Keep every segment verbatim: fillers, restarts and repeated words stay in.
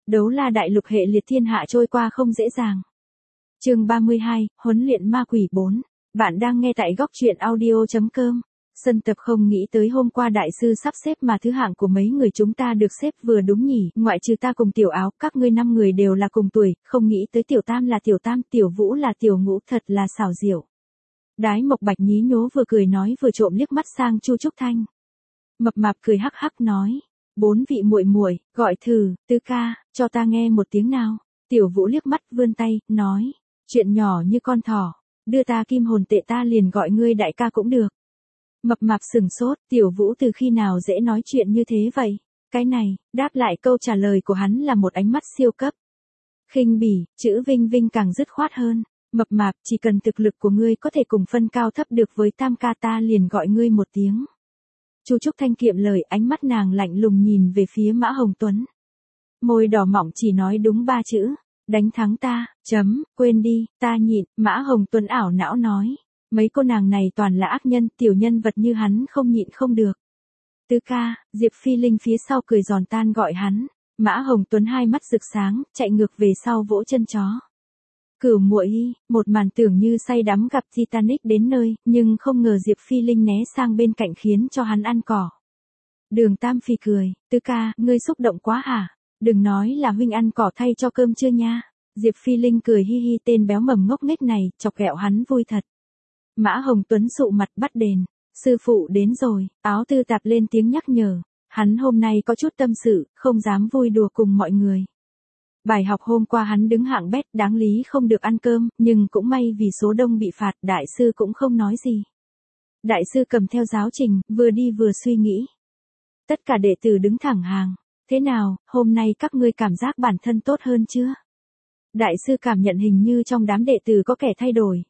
Đấu la đại lục hệ liệt thiên hạ trôi qua không dễ dàng. Chương ba mươi hai, huấn luyện ma quỷ bốn. Bạn đang nghe tại góc truyện audio chấm com. Sân tập không nghĩ tới hôm qua đại sư sắp xếp mà thứ hạng của mấy người chúng ta được xếp vừa đúng nhỉ, ngoại trừ ta cùng tiểu áo, các ngươi năm người đều là cùng tuổi, không nghĩ tới tiểu tam là tiểu tam, tiểu vũ là tiểu ngũ, thật là xảo diệu. Đái Mộc Bạch nhí nhố vừa cười nói vừa trộm liếc mắt sang Chu Trúc Thanh. Mập mạp cười hắc hắc nói, bốn vị muội muội, gọi thử, Tứ ca, cho ta nghe một tiếng nào. Tiểu Vũ liếc mắt vươn tay, nói, chuyện nhỏ như con thỏ, đưa ta kim hồn tệ ta liền gọi ngươi đại ca cũng được. Mập mạp sừng sốt, Tiểu Vũ từ khi nào dễ nói chuyện như thế vậy? Cái này, đáp lại câu trả lời của hắn là một ánh mắt siêu cấp. Khinh bỉ, chữ Vinh Vinh càng dứt khoát hơn. Mập mạp, chỉ cần thực lực của ngươi có thể cùng phân cao thấp được với tam ca ta liền gọi ngươi một tiếng. Chu Trúc Thanh kiệm lời, ánh mắt nàng lạnh lùng nhìn về phía Mã Hồng Tuấn. Môi đỏ mọng chỉ nói đúng ba chữ, đánh thắng ta, chấm, quên đi, ta nhịn. Mã Hồng Tuấn ảo não nói, mấy cô nàng này toàn là ác nhân, tiểu nhân vật như hắn không nhịn không được. Tứ ca, Diệp Phi Linh phía sau cười giòn tan gọi hắn. Mã Hồng Tuấn hai mắt rực sáng, chạy ngược về sau vỗ chân chó. Cửu muội y, một màn tưởng như say đắm gặp Titanic đến nơi, nhưng không ngờ Diệp Phi Linh né sang bên cạnh khiến cho hắn ăn cỏ. Đường Tam Phi cười, Tứ ca, ngươi xúc động quá hả? Đừng nói là huynh ăn cỏ thay cho cơm chưa nha. Diệp Phi Linh cười hi hi, tên béo mầm ngốc nghếch này, chọc ghẹo hắn vui thật. Mã Hồng Tuấn sụ mặt bắt đền, sư phụ đến rồi, Áo Tư Tạp lên tiếng nhắc nhở, hắn hôm nay có chút tâm sự, không dám vui đùa cùng mọi người. Bài học hôm qua hắn đứng hạng bét, đáng lý không được ăn cơm, nhưng cũng may vì số đông bị phạt, đại sư cũng không nói gì. Đại sư cầm theo giáo trình, vừa đi vừa suy nghĩ. Tất cả đệ tử đứng thẳng hàng, thế nào, hôm nay các ngươi cảm giác bản thân tốt hơn chưa? Đại sư cảm nhận hình như trong đám đệ tử có kẻ thay đổi.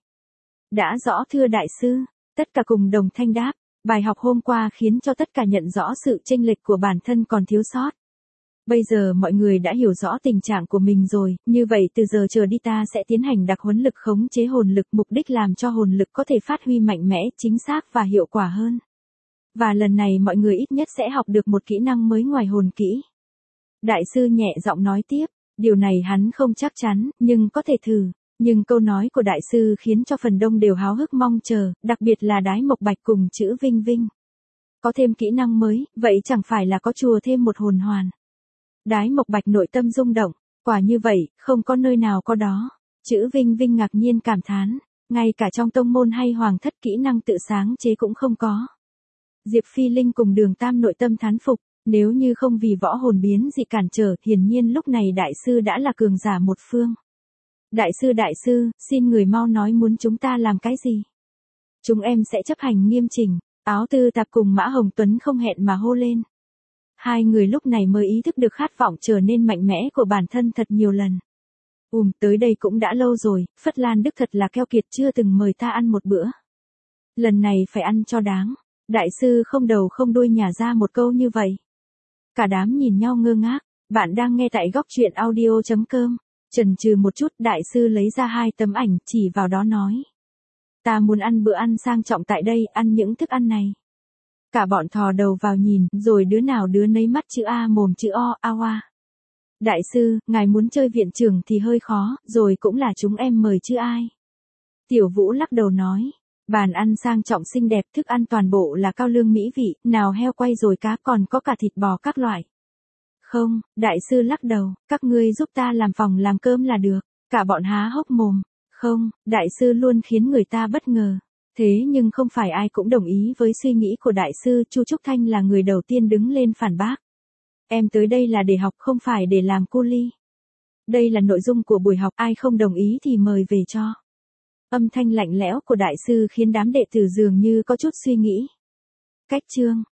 Đã rõ thưa đại sư, tất cả cùng đồng thanh đáp, bài học hôm qua khiến cho tất cả nhận rõ sự chênh lệch của bản thân còn thiếu sót. Bây giờ mọi người đã hiểu rõ tình trạng của mình rồi, như vậy từ giờ trở đi ta sẽ tiến hành đặc huấn lực khống chế hồn lực, mục đích làm cho hồn lực có thể phát huy mạnh mẽ, chính xác và hiệu quả hơn. Và lần này mọi người ít nhất sẽ học được một kỹ năng mới ngoài hồn kỹ. Đại sư nhẹ giọng nói tiếp, điều này hắn không chắc chắn, nhưng có thể thử. Nhưng câu nói của đại sư khiến cho phần đông đều háo hức mong chờ, đặc biệt là Đái Mộc Bạch cùng chữ Vinh Vinh. Có thêm kỹ năng mới, vậy chẳng phải là có chùa thêm một hồn hoàn. Đái Mộc Bạch nội tâm rung động, quả như vậy, không có nơi nào có đó. Chữ Vinh Vinh ngạc nhiên cảm thán, ngay cả trong tông môn hay hoàng thất kỹ năng tự sáng chế cũng không có. Diệp Phi Linh cùng Đường Tam nội tâm thán phục, nếu như không vì võ hồn biến dị cản trở, hiển nhiên lúc này đại sư đã là cường giả một phương. Đại sư đại sư, xin người mau nói muốn chúng ta làm cái gì? Chúng em sẽ chấp hành nghiêm chỉnh, Áo Tư Tạp cùng Mã Hồng Tuấn không hẹn mà hô lên. Hai người lúc này mới ý thức được khát vọng trở nên mạnh mẽ của bản thân thật nhiều lần. Ùm, tới đây cũng đã lâu rồi, Phất Lan Đức thật là keo kiệt chưa từng mời ta ăn một bữa. Lần này phải ăn cho đáng. Đại sư không đầu không đuôi nhả ra một câu như vậy. Cả đám nhìn nhau ngơ ngác, bạn đang nghe tại góc truyện audio chấm com. Chần chừ một chút, đại sư lấy ra hai tấm ảnh, chỉ vào đó nói. Ta muốn ăn bữa ăn sang trọng tại đây, ăn những thức ăn này. Cả bọn thò đầu vào nhìn, rồi đứa nào đứa nấy mắt chữ A mồm chữ O, a oa. Đại sư, ngài muốn chơi viện trưởng thì hơi khó, rồi cũng là chúng em mời chứ ai. Tiểu Vũ lắc đầu nói, bàn ăn sang trọng xinh đẹp, thức ăn toàn bộ là cao lương mỹ vị, nào heo quay rồi cá, còn có cả thịt bò các loại. Không, đại sư lắc đầu, các ngươi giúp ta làm phòng làm cơm là được. Cả bọn há hốc mồm. Không, đại sư luôn khiến người ta bất ngờ. Thế nhưng không phải ai cũng đồng ý với suy nghĩ của đại sư, Chu Trúc Thanh là người đầu tiên đứng lên phản bác. Em tới đây là để học không phải để làm cu li. Đây là nội dung của buổi học, ai không đồng ý thì mời về cho. Âm thanh lạnh lẽo của đại sư khiến đám đệ tử dường như có chút suy nghĩ. Cách chương,